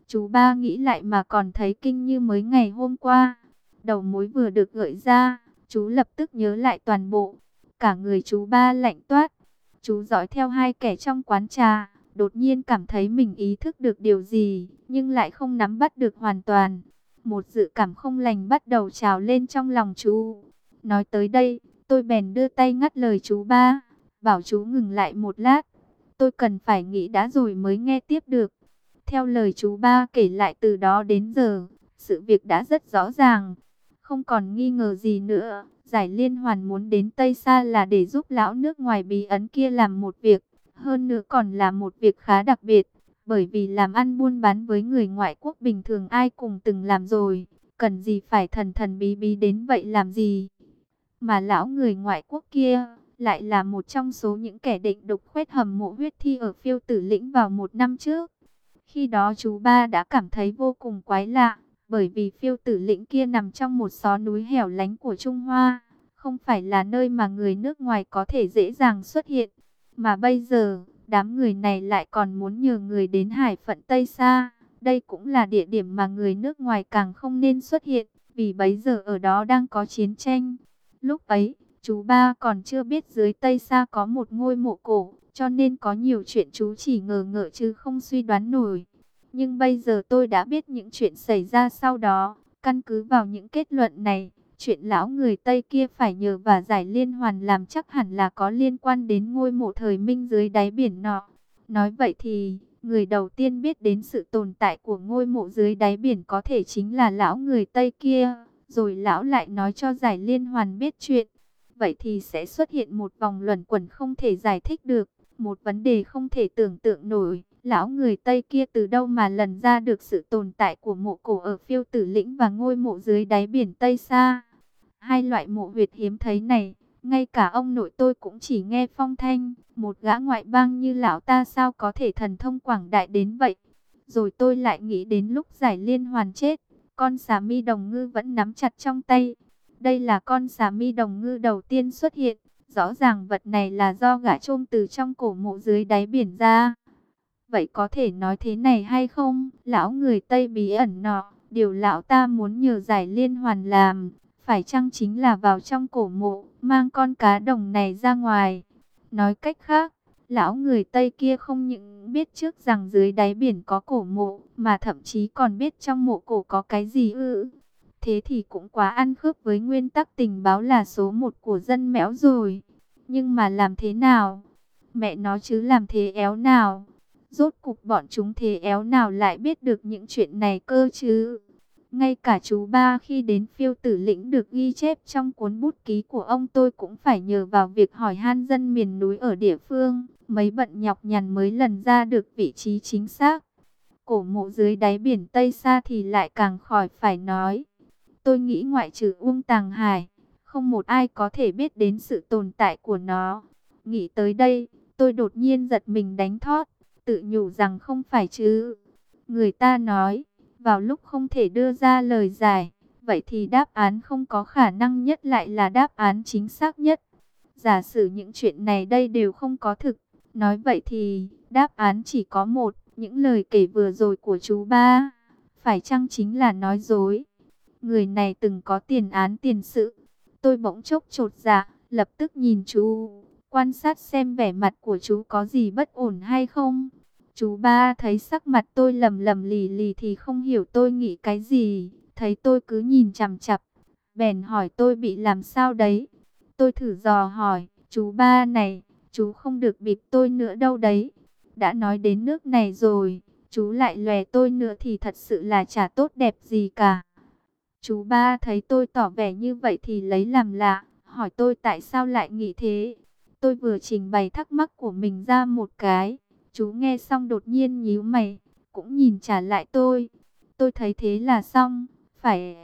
Chú ba nghĩ lại mà còn thấy kinh như mới ngày hôm qua. Đầu mối vừa được gợi ra, chú lập tức nhớ lại toàn bộ. Cả người chú ba lạnh toát. Chú dõi theo hai kẻ trong quán trà, đột nhiên cảm thấy mình ý thức được điều gì, nhưng lại không nắm bắt được hoàn toàn. Một dự cảm không lành bắt đầu trào lên trong lòng chú. Nói tới đây, tôi bèn đưa tay ngắt lời chú ba, bảo chú ngừng lại một lát. Tôi cần phải nghĩ đã rồi mới nghe tiếp được. Theo lời chú ba kể lại từ đó đến giờ, sự việc đã rất rõ ràng. Không còn nghi ngờ gì nữa, Giải Liên Hoàn muốn đến Tây Sa là để giúp lão nước ngoài bí ẩn kia làm một việc. Hơn nữa còn là một việc khá đặc biệt, bởi vì làm ăn buôn bán với người ngoại quốc bình thường ai cũng từng làm rồi. Cần gì phải thần thần bí bí đến vậy làm gì? Mà lão người ngoại quốc kia lại là một trong số những kẻ định đục khoét hầm mộ huyết thi ở Phiêu Tử Lĩnh vào một năm trước. Khi đó chú ba đã cảm thấy vô cùng quái lạ, bởi vì Phiêu Tử Lĩnh kia nằm trong một xó núi hẻo lánh của Trung Hoa, không phải là nơi mà người nước ngoài có thể dễ dàng xuất hiện. Mà bây giờ, đám người này lại còn muốn nhờ người đến hải phận Tây Sa. Đây cũng là địa điểm mà người nước ngoài càng không nên xuất hiện, vì bấy giờ ở đó đang có chiến tranh. Lúc ấy, chú ba còn chưa biết dưới Tây Sa có một ngôi mộ cổ, cho nên có nhiều chuyện chú chỉ ngờ ngợ chứ không suy đoán nổi. Nhưng bây giờ tôi đã biết những chuyện xảy ra sau đó. Căn cứ vào những kết luận này, chuyện lão người Tây kia phải nhờ và Giải Liên Hoàn làm chắc hẳn là có liên quan đến ngôi mộ thời Minh dưới đáy biển nọ. Nói vậy thì, người đầu tiên biết đến sự tồn tại của ngôi mộ dưới đáy biển có thể chính là lão người Tây kia. Rồi lão lại nói cho Giải Liên Hoàn biết chuyện. Vậy thì sẽ xuất hiện một vòng luẩn quẩn không thể giải thích được. Một vấn đề không thể tưởng tượng nổi. Lão người Tây kia từ đâu mà lần ra được sự tồn tại của mộ cổ ở Phiêu Tử Lĩnh và ngôi mộ dưới đáy biển Tây Sa. Hai loại mộ huyệt hiếm thấy này, ngay cả ông nội tôi cũng chỉ nghe phong thanh. Một gã ngoại bang như lão ta sao có thể thần thông quảng đại đến vậy. Rồi tôi lại nghĩ đến lúc Giải Liên Hoàn chết, con xà mi đồng ngư vẫn nắm chặt trong tay. Đây là con xà mi đồng ngư đầu tiên xuất hiện. Rõ ràng vật này là do gã chôm từ trong cổ mộ dưới đáy biển ra. Vậy có thể nói thế này hay không? Lão người Tây bí ẩn nọ, điều lão ta muốn nhờ Giải Liên Hoàn làm, phải chăng chính là vào trong cổ mộ, mang con cá đồng này ra ngoài? Nói cách khác, lão người Tây kia không những biết trước rằng dưới đáy biển có cổ mộ, mà thậm chí còn biết trong mộ cổ có cái gì ư? Thế thì cũng quá ăn khớp với nguyên tắc tình báo là số một của dân Mẽo rồi. Nhưng mà làm thế nào? Mẹ nói chứ làm thế éo nào? Rốt cục bọn chúng thế éo nào lại biết được những chuyện này cơ chứ? Ngay cả chú ba khi đến Phiêu Tử Lĩnh được ghi chép trong cuốn bút ký của ông tôi cũng phải nhờ vào việc hỏi han dân miền núi ở địa phương. Mấy bận nhọc nhằn mới lần ra được vị trí chính xác. Cổ mộ dưới đáy biển Tây Sa thì lại càng khỏi phải nói. Tôi nghĩ ngoại trừ Uông Tàng Hải, không một ai có thể biết đến sự tồn tại của nó. Nghĩ tới đây, tôi đột nhiên giật mình đánh thót, tự nhủ rằng không phải chứ. Người ta nói, vào lúc không thể đưa ra lời giải, vậy thì đáp án không có khả năng nhất lại là đáp án chính xác nhất. Giả sử những chuyện này đây đều không có thực, nói vậy thì đáp án chỉ có một, những lời kể vừa rồi của chú ba, phải chăng chính là nói dối? Người này từng có tiền án tiền sự. Tôi bỗng chốc chột dạ, lập tức nhìn chú, quan sát xem vẻ mặt của chú có gì bất ổn hay không. Chú ba thấy sắc mặt tôi lầm lầm lì lì thì không hiểu tôi nghĩ cái gì. Thấy tôi cứ nhìn chằm chằm, bèn hỏi tôi bị làm sao đấy. Tôi thử dò hỏi, chú ba này, chú không được bịp tôi nữa đâu đấy. Đã nói đến nước này rồi, chú lại lòe tôi nữa thì thật sự là chả tốt đẹp gì cả. Chú ba thấy tôi tỏ vẻ như vậy thì lấy làm lạ, hỏi tôi tại sao lại nghĩ thế. Tôi vừa trình bày thắc mắc của mình ra một cái, chú nghe xong đột nhiên nhíu mày, cũng nhìn trả lại tôi. Tôi thấy thế là xong, phải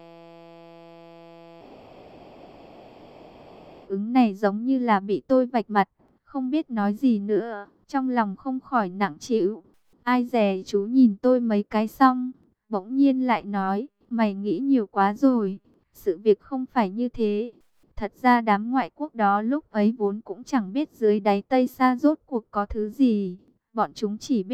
ứng này giống như là bị tôi vạch mặt, không biết nói gì nữa, trong lòng không khỏi nặng trĩu. Ai dè chú nhìn tôi mấy cái xong, bỗng nhiên lại nói, mày nghĩ nhiều quá rồi, sự việc không phải như thế. Thật ra đám ngoại quốc đó lúc ấy vốn cũng chẳng biết dưới đáy Tây Sa rốt cuộc có thứ gì. Bọn chúng chỉ biết,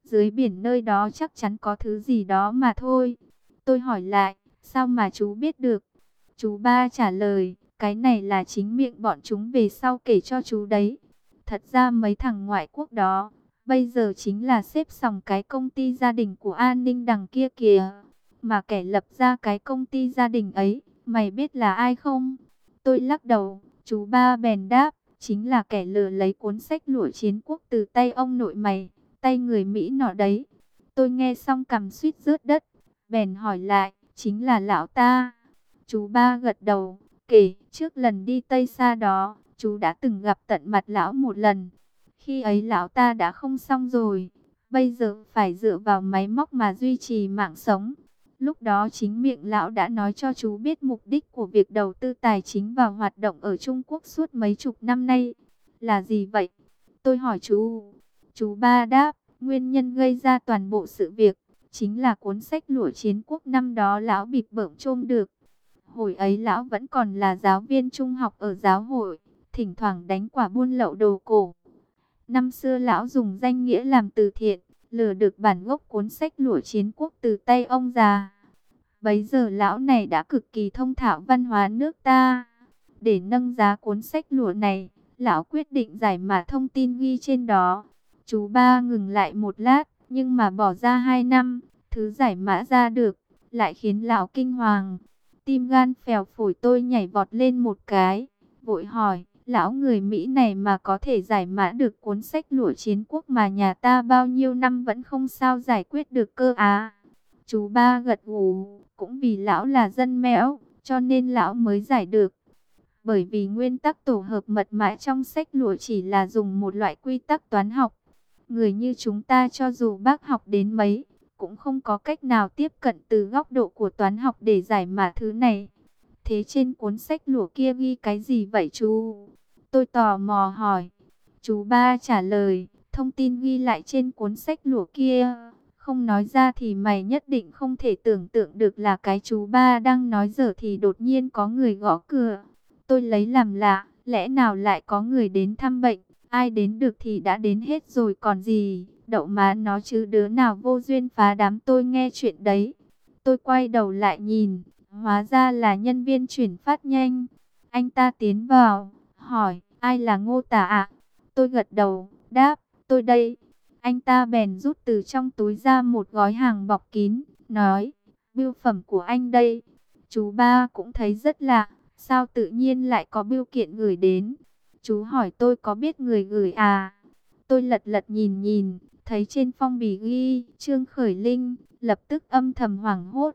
dưới biển nơi đó chắc chắn có thứ gì đó mà thôi. Tôi hỏi lại, sao mà chú biết được? Chú ba trả lời, cái này là chính miệng bọn chúng về sau kể cho chú đấy. Thật ra mấy thằng ngoại quốc đó, bây giờ chính là xếp sòng cái công ty gia đình của An Ninh đằng kia kìa. Mà kẻ lập ra cái công ty gia đình ấy, mày biết là ai không? Tôi lắc đầu, chú ba bèn đáp, chính là kẻ lừa lấy cuốn sách lụa chiến quốc từ tay ông nội mày, tay người Mỹ nọ đấy. Tôi nghe xong cằm suýt rớt đất, bèn hỏi lại, chính là lão ta. Chú ba gật đầu, kể trước lần đi Tây Sa đó, chú đã từng gặp tận mặt lão một lần. Khi ấy lão ta đã không xong rồi, bây giờ phải dựa vào máy móc mà duy trì mạng sống. Lúc đó chính miệng lão đã nói cho chú biết mục đích của việc đầu tư tài chính vào hoạt động ở Trung Quốc suốt mấy chục năm nay. Là gì vậy? Tôi hỏi chú. Chú ba đáp, nguyên nhân gây ra toàn bộ sự việc chính là cuốn sách lụa chiến quốc năm đó lão bịp bợm chôm được. Hồi ấy lão vẫn còn là giáo viên trung học ở giáo hội, thỉnh thoảng đánh quả buôn lậu đồ cổ. Năm xưa lão dùng danh nghĩa làm từ thiện, lừa được bản gốc cuốn sách lụa chiến quốc từ tay ông già. Bấy giờ lão này đã cực kỳ thông thạo văn hóa nước ta. Để nâng giá cuốn sách lụa này, lão quyết định giải mã thông tin ghi trên đó. Chú ba ngừng lại một lát, nhưng mà bỏ ra 2 năm, thứ giải mã ra được, lại khiến lão kinh hoàng. Tim gan phèo phổi tôi nhảy vọt lên một cái, vội hỏi, lão người Mỹ này mà có thể giải mã được cuốn sách lụa chiến quốc mà nhà ta bao nhiêu năm vẫn không sao giải quyết được cơ á. Chú ba gật gù, cũng vì lão là dân mẽo, cho nên lão mới giải được. Bởi vì nguyên tắc tổ hợp mật mã trong sách lụa chỉ là dùng một loại quy tắc toán học. Người như chúng ta cho dù bác học đến mấy, cũng không có cách nào tiếp cận từ góc độ của toán học để giải mã thứ này. Thế trên cuốn sách lụa kia ghi cái gì vậy chú? Tôi tò mò hỏi. Chú ba trả lời, thông tin ghi lại trên cuốn sách lụa kia, không nói ra thì mày nhất định không thể tưởng tượng được là cái. Chú ba đang nói dở thì đột nhiên có người gõ cửa. Tôi lấy làm lạ, lẽ nào lại có người đến thăm bệnh? Ai đến được thì đã đến hết rồi còn gì, đậu má nó chứ đứa nào vô duyên phá đám tôi nghe chuyện đấy. Tôi quay đầu lại nhìn, hóa ra là nhân viên chuyển phát nhanh. Anh ta tiến vào, hỏi, ai là Ngô Tả ạ? Tôi gật đầu, đáp, tôi đây. Anh ta bèn rút từ trong túi ra một gói hàng bọc kín, nói, bưu phẩm của anh đây. Chú ba cũng thấy rất lạ, sao tự nhiên lại có bưu kiện gửi đến. Chú hỏi tôi có biết người gửi à? Tôi lật lật nhìn nhìn, thấy trên phong bì ghi Trương Khởi Linh, lập tức âm thầm hoảng hốt.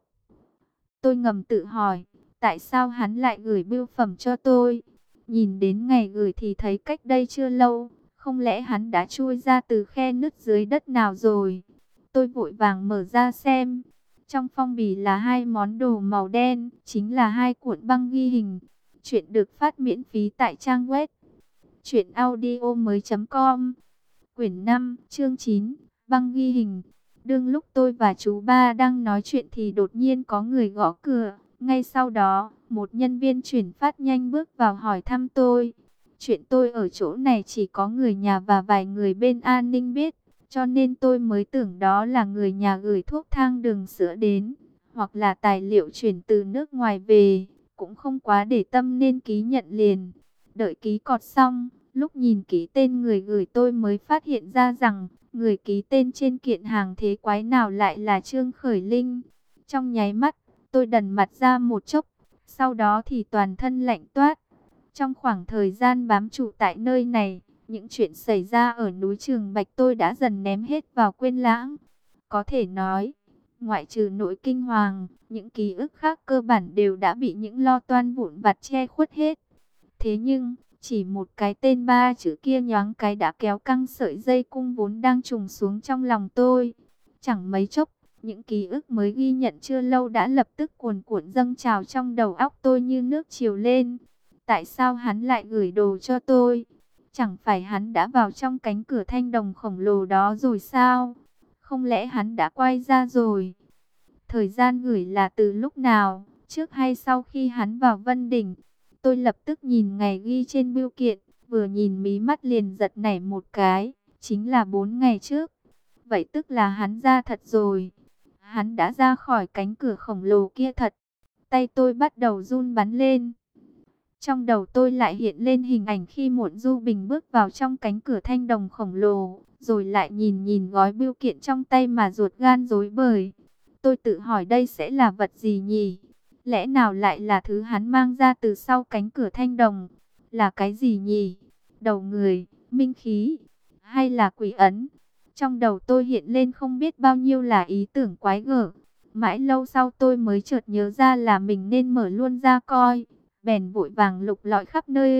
Tôi ngầm tự hỏi, tại sao hắn lại gửi bưu phẩm cho tôi? Nhìn đến ngày gửi thì thấy cách đây chưa lâu, không lẽ hắn đã chui ra từ khe nứt dưới đất nào rồi? Tôi vội vàng mở ra xem. Trong phong bì là 2 món đồ màu đen, chính là 2 cuộn băng ghi hình. Chuyện được phát miễn phí tại trang web truyệnaudiomoi.com. Quyển 5, chương 9, băng ghi hình. Đương lúc tôi và chú ba đang nói chuyện thì đột nhiên có người gõ cửa. Ngay sau đó, một nhân viên chuyển phát nhanh bước vào hỏi thăm tôi. Chuyện tôi ở chỗ này chỉ có người nhà và vài người bên an ninh biết, cho nên tôi mới tưởng đó là người nhà gửi thuốc thang đường sữa đến, hoặc là tài liệu chuyển từ nước ngoài về, cũng không quá để tâm nên ký nhận liền. Đợi ký cọt xong, lúc nhìn ký tên người gửi tôi mới phát hiện ra rằng, người ký tên trên kiện hàng thế quái nào lại là Trương Khởi Linh. Trong nháy mắt, tôi đần mặt ra một chốc, sau đó thì toàn thân lạnh toát. Trong khoảng thời gian bám trụ tại nơi này, những chuyện xảy ra ở núi Trường Bạch tôi đã dần ném hết vào quên lãng. Có thể nói, ngoại trừ nỗi kinh hoàng, những ký ức khác cơ bản đều đã bị những lo toan vụn vặt che khuất hết. Thế nhưng, chỉ một cái tên 3 chữ kia nhoáng cái đã kéo căng sợi dây cung vốn đang trùng xuống trong lòng tôi. Chẳng mấy chốc, những ký ức mới ghi nhận chưa lâu đã lập tức cuồn cuộn dâng trào trong đầu óc tôi như nước triều lên. Tại sao hắn lại gửi đồ cho tôi? Chẳng phải hắn đã vào trong cánh cửa thanh đồng khổng lồ đó rồi sao? Không lẽ hắn đã quay ra rồi? Thời gian gửi là từ lúc nào? Trước hay sau khi hắn vào Vân Đỉnh? Tôi lập tức nhìn ngày ghi trên bưu kiện, vừa nhìn mí mắt liền giật nảy một cái, chính là 4 ngày trước. Vậy tức là hắn ra thật rồi. Hắn đã ra khỏi cánh cửa khổng lồ kia thật. Tay tôi bắt đầu run bắn lên. Trong đầu tôi lại hiện lên hình ảnh khi Muộn Du Bình bước vào trong cánh cửa thanh đồng khổng lồ, rồi lại nhìn nhìn gói bưu kiện trong tay mà ruột gan rối bời. Tôi tự hỏi đây sẽ là vật gì nhỉ? Lẽ nào lại là thứ hắn mang ra từ sau cánh cửa thanh đồng? Là cái gì nhỉ? Đầu người, minh khí, hay là quỷ ấn? Trong đầu tôi hiện lên không biết bao nhiêu là ý tưởng quái gở. Mãi lâu sau tôi mới chợt nhớ ra là mình nên mở luôn ra coi. Bèn vội vàng lục lọi khắp nơi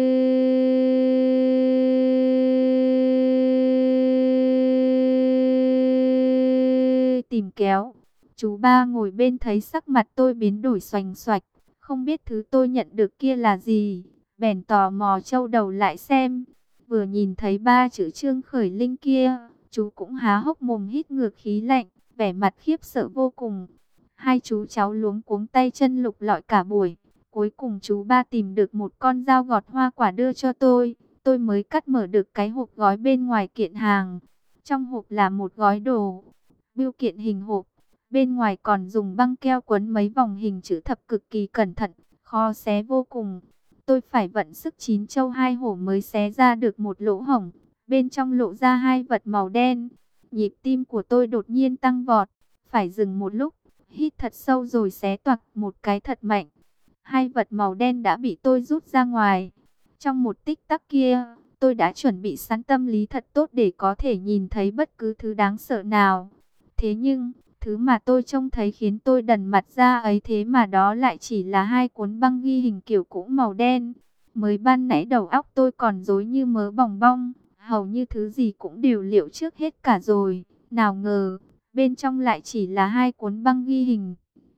tìm kéo. Chú ba ngồi bên thấy sắc mặt tôi biến đổi xoành xoạch, không biết thứ tôi nhận được kia là gì, bèn tò mò trâu đầu lại xem. Vừa nhìn thấy ba chữ Trương Khởi Linh kia, chú cũng há hốc mồm hít ngược khí lạnh, vẻ mặt khiếp sợ vô cùng. Hai chú cháu luống cuống tay chân lục lọi cả buổi. Cuối cùng chú ba tìm được một con dao gọt hoa quả đưa cho tôi mới cắt mở được cái hộp gói bên ngoài kiện hàng. Trong hộp là một gói đồ, bưu kiện hình hộp, bên ngoài còn dùng băng keo quấn mấy vòng hình chữ thập cực kỳ cẩn thận, khó xé vô cùng. Tôi phải vận sức chín châu hai hổ mới xé ra được một lỗ hổng, bên trong lộ ra hai vật màu đen. Nhịp tim của tôi đột nhiên tăng vọt, phải dừng một lúc, hít thật sâu rồi xé toạc một cái thật mạnh. Hai vật màu đen đã bị tôi rút ra ngoài. Trong một tích tắc kia, tôi đã chuẩn bị sẵn tâm lý thật tốt để có thể nhìn thấy bất cứ thứ đáng sợ nào. Thế nhưng, thứ mà tôi trông thấy khiến tôi đần mặt ra ấy thế mà đó lại chỉ là hai cuốn băng ghi hình kiểu cũ màu đen. Mới ban nãy đầu óc tôi còn rối như mớ bòng bong, hầu như thứ gì cũng đều liệu trước hết cả rồi. Nào ngờ, bên trong lại chỉ là hai cuốn băng ghi hình.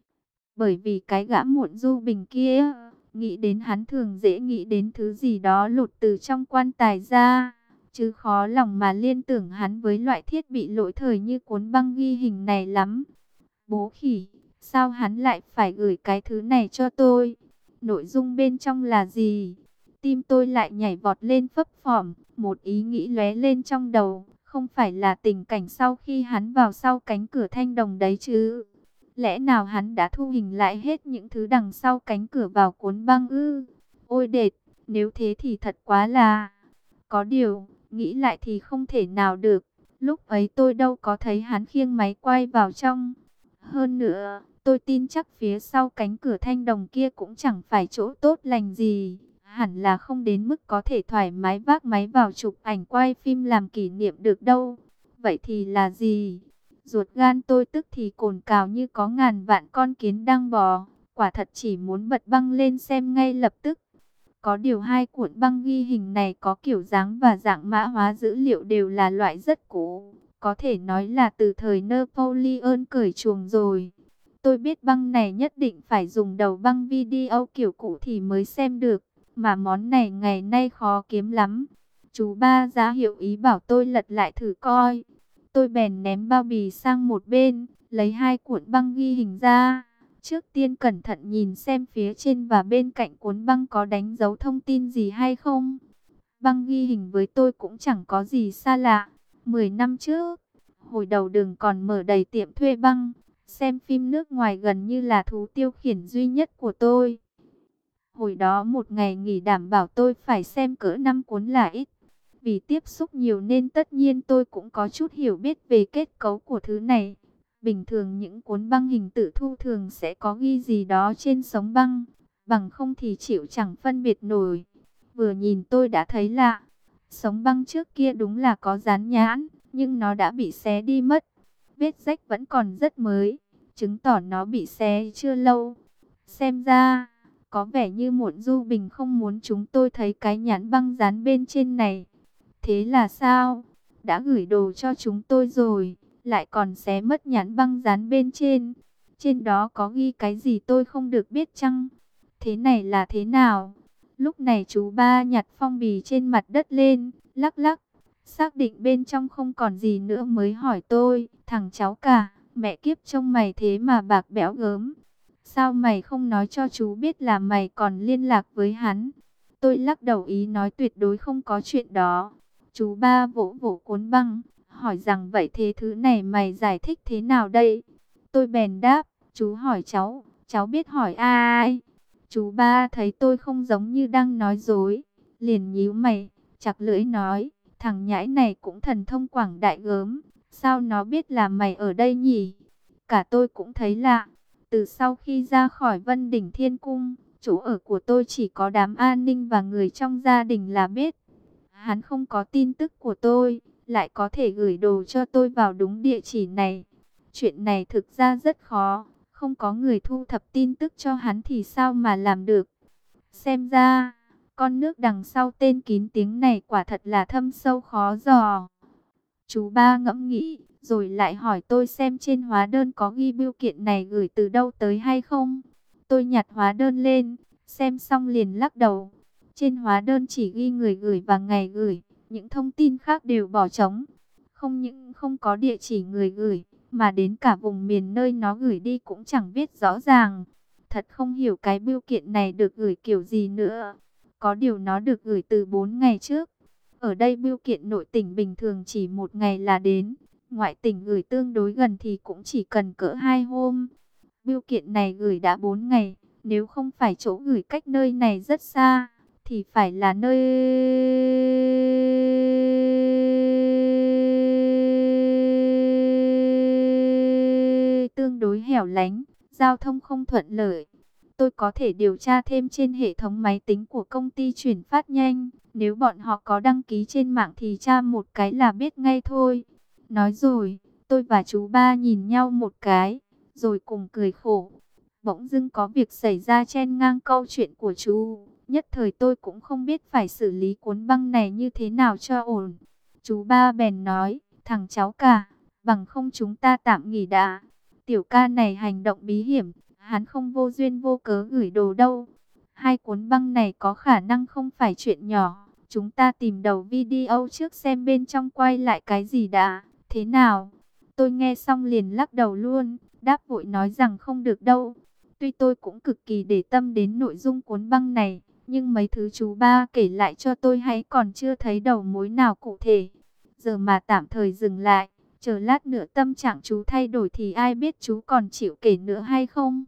Bởi vì cái gã Muộn Du Bình kia, nghĩ đến hắn thường dễ nghĩ đến thứ gì đó lột từ trong quan tài ra, chứ khó lòng mà liên tưởng hắn với loại thiết bị lỗi thời như cuốn băng ghi hình này lắm. Bố khỉ, sao hắn lại phải gửi cái thứ này cho tôi? Nội dung bên trong là gì? Tim tôi lại nhảy vọt lên phấp phỏng, một ý nghĩ lóe lên trong đầu, không phải là tình cảnh sau khi hắn vào sau cánh cửa thanh đồng đấy chứ? Lẽ nào hắn đã thu hình lại hết những thứ đằng sau cánh cửa vào cuốn băng ư? Ôi đệt, nếu thế thì thật quá là... Có điều, nghĩ lại thì không thể nào được. Lúc ấy tôi đâu có thấy hắn khiêng máy quay vào trong. Hơn nữa, tôi tin chắc phía sau cánh cửa thanh đồng kia cũng chẳng phải chỗ tốt lành gì. Hẳn là không đến mức có thể thoải mái vác máy vào chụp ảnh quay phim làm kỷ niệm được đâu. Vậy thì là gì? Ruột gan tôi tức thì cồn cào như có ngàn vạn con kiến đang bò. Quả thật chỉ muốn bật băng lên xem ngay lập tức. Có điều hai cuộn băng ghi hình này có kiểu dáng và dạng mã hóa dữ liệu đều là loại rất cũ. Có thể nói là từ thời Napoleon cởi chuồng rồi. Tôi biết băng này nhất định phải dùng đầu băng video kiểu cũ thì mới xem được. Mà món này ngày nay khó kiếm lắm. Chú ba giá hiệu ý bảo tôi lật lại thử coi. Tôi bèn ném bao bì sang một bên, lấy hai cuộn băng ghi hình ra. Trước tiên cẩn thận nhìn xem phía trên và bên cạnh cuốn băng có đánh dấu thông tin gì hay không. Băng ghi hình với tôi cũng chẳng có gì xa lạ. 10 năm trước, hồi đầu đường còn mở đầy tiệm thuê băng, xem phim nước ngoài gần như là thú tiêu khiển duy nhất của tôi. Hồi đó một ngày nghỉ đảm bảo tôi phải xem cỡ 5 cuốn là ít. Vì tiếp xúc nhiều nên tất nhiên tôi cũng có chút hiểu biết về kết cấu của thứ này. Bình thường những cuốn băng hình tự thu thường sẽ có ghi gì đó trên sống băng, bằng không thì chịu chẳng phân biệt nổi. Vừa nhìn tôi đã thấy lạ. Sống băng trước kia đúng là có dán nhãn, nhưng nó đã bị xé đi mất. Vết rách vẫn còn rất mới, chứng tỏ nó bị xé chưa lâu. Xem ra, có vẻ như Muộn Du Bình không muốn chúng tôi thấy cái nhãn băng dán bên trên này. Thế là sao? Đã gửi đồ cho chúng tôi rồi, lại còn xé mất nhãn băng dán bên trên. Trên đó có ghi cái gì tôi không được biết chăng? Thế này là thế nào? Lúc này chú ba nhặt phong bì trên mặt đất lên, lắc lắc. Xác định bên trong không còn gì nữa mới hỏi tôi, thằng cháu cả, mẹ kiếp trông mày thế mà bạc bẽo gớm. Sao mày không nói cho chú biết là mày còn liên lạc với hắn? Tôi lắc đầu ý nói tuyệt đối không có chuyện đó. Chú ba vỗ vỗ cuốn băng, hỏi rằng vậy thế thứ này mày giải thích thế nào đây? Tôi bèn đáp, chú hỏi cháu biết hỏi ai? Chú ba thấy tôi không giống như đang nói dối, liền nhíu mày, chặt lưỡi nói, thằng nhãi này cũng thần thông quảng đại gớm, sao nó biết là mày ở đây nhỉ? Cả tôi cũng thấy lạ, từ sau khi ra khỏi Vân Đỉnh Thiên Cung, chỗ ở của tôi chỉ có đám an ninh và người trong gia đình là biết. Hắn không có tin tức của tôi, lại có thể gửi đồ cho tôi vào đúng địa chỉ này. Chuyện này thực ra rất khó, không có người thu thập tin tức cho hắn thì sao mà làm được. Xem ra, con nước đằng sau tên kín tiếng này quả thật là thâm sâu khó dò. Chú ba ngẫm nghĩ, rồi lại hỏi tôi xem trên hóa đơn có ghi bưu kiện này gửi từ đâu tới hay không. Tôi nhặt hóa đơn lên, xem xong liền lắc đầu. Trên hóa đơn chỉ ghi người gửi và ngày gửi, những thông tin khác đều bỏ trống. Không những không có địa chỉ người gửi, mà đến cả vùng miền nơi nó gửi đi cũng chẳng viết rõ ràng. Thật không hiểu cái bưu kiện này được gửi kiểu gì nữa. Có điều nó được gửi từ 4 ngày trước. Ở đây bưu kiện nội tỉnh bình thường chỉ 1 ngày là đến. Ngoại tỉnh gửi tương đối gần thì cũng chỉ cần cỡ 2 hôm. Bưu kiện này gửi đã 4 ngày. Nếu không phải chỗ gửi cách nơi này rất xa, thì phải là nơi tương đối hẻo lánh, giao thông không thuận lợi. Tôi có thể điều tra thêm trên hệ thống máy tính của công ty chuyển phát nhanh. Nếu bọn họ có đăng ký trên mạng thì tra một cái là biết ngay thôi. Nói rồi, tôi và chú ba nhìn nhau một cái, rồi cùng cười khổ. Bỗng dưng có việc xảy ra chen ngang câu chuyện của chú. Nhất thời tôi cũng không biết phải xử lý cuốn băng này như thế nào cho ổn. Chú ba bèn nói, thằng cháu cả, bằng không chúng ta tạm nghỉ đã. Tiểu ca này hành động bí hiểm, hắn không vô duyên vô cớ gửi đồ đâu. 2 cuốn băng này có khả năng không phải chuyện nhỏ. Chúng ta tìm đầu video trước xem bên trong quay lại cái gì đã. Thế nào? Tôi nghe xong liền lắc đầu luôn, đáp vội nói rằng không được đâu. Tuy tôi cũng cực kỳ để tâm đến nội dung cuốn băng này, nhưng mấy thứ chú ba kể lại cho tôi hay còn chưa thấy đầu mối nào cụ thể. Giờ mà tạm thời dừng lại, chờ lát nữa tâm trạng chú thay đổi thì ai biết chú còn chịu kể nữa hay không.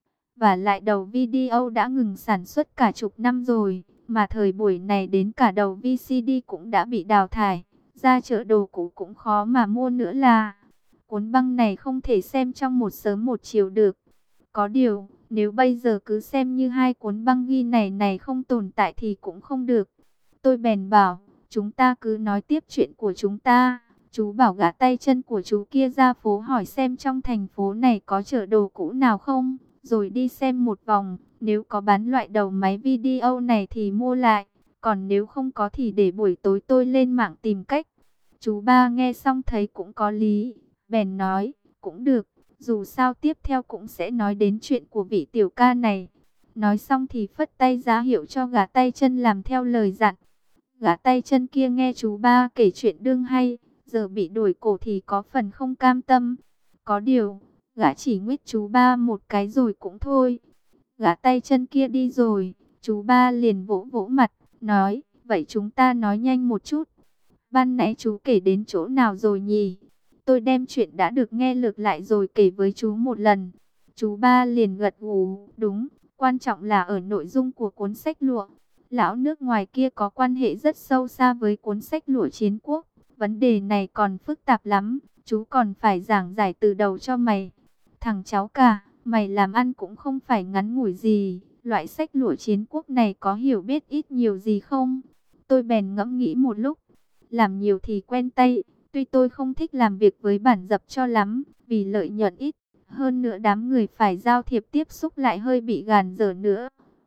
Và lại đầu video đã ngừng sản xuất cả chục năm rồi, mà thời buổi này đến cả đầu VCD cũng đã bị đào thải. Ra chợ đồ cũ cũng khó mà mua nữa là. Cuốn băng này không thể xem trong một sớm một chiều được. Có điều, nếu bây giờ cứ xem như 2 cuốn băng ghi này không tồn tại thì cũng không được. Tôi bèn bảo, chúng ta cứ nói tiếp chuyện của chúng ta. Chú bảo gã tay chân của chú kia ra phố hỏi xem trong thành phố này có chợ đồ cũ nào không, rồi đi xem một vòng. Nếu có bán loại đầu máy video này thì mua lại, còn nếu không có thì để buổi tối tôi lên mạng tìm cách. Chú ba nghe xong thấy cũng có lý, bèn nói, cũng được, dù sao tiếp theo cũng sẽ nói đến chuyện của vị tiểu ca này. Nói xong thì phất tay ra hiệu cho gã tay chân làm theo lời dặn. Gã tay chân kia nghe chú ba kể chuyện đương hay, giờ bị đổi cổ thì có phần không cam tâm. Có điều, gã chỉ nguyết chú ba một cái rồi cũng thôi. Gã tay chân kia đi rồi, chú ba liền vỗ vỗ mặt, nói, vậy chúng ta nói nhanh một chút. Ban nãy chú kể đến chỗ nào rồi nhỉ? Tôi đem chuyện đã được nghe lược lại rồi kể với chú một lần. Chú ba liền gật gù, đúng, quan trọng là ở nội dung của cuốn sách lụa. Lão nước ngoài kia có quan hệ rất sâu xa với cuốn sách lụa chiến quốc. Vấn đề này còn phức tạp lắm, chú còn phải giảng giải từ đầu cho mày. Thằng cháu cả, mày làm ăn cũng không phải ngắn ngủi gì. Loại sách lụa chiến quốc này có hiểu biết ít nhiều gì không? Tôi bèn ngẫm nghĩ một lúc. Làm nhiều thì quen tay. Tuy tôi không thích làm việc với bản dập cho lắm, vì lợi nhuận ít. Hơn nữa đám người phải giao thiệp tiếp xúc lại hơi bị gàn dở nữa.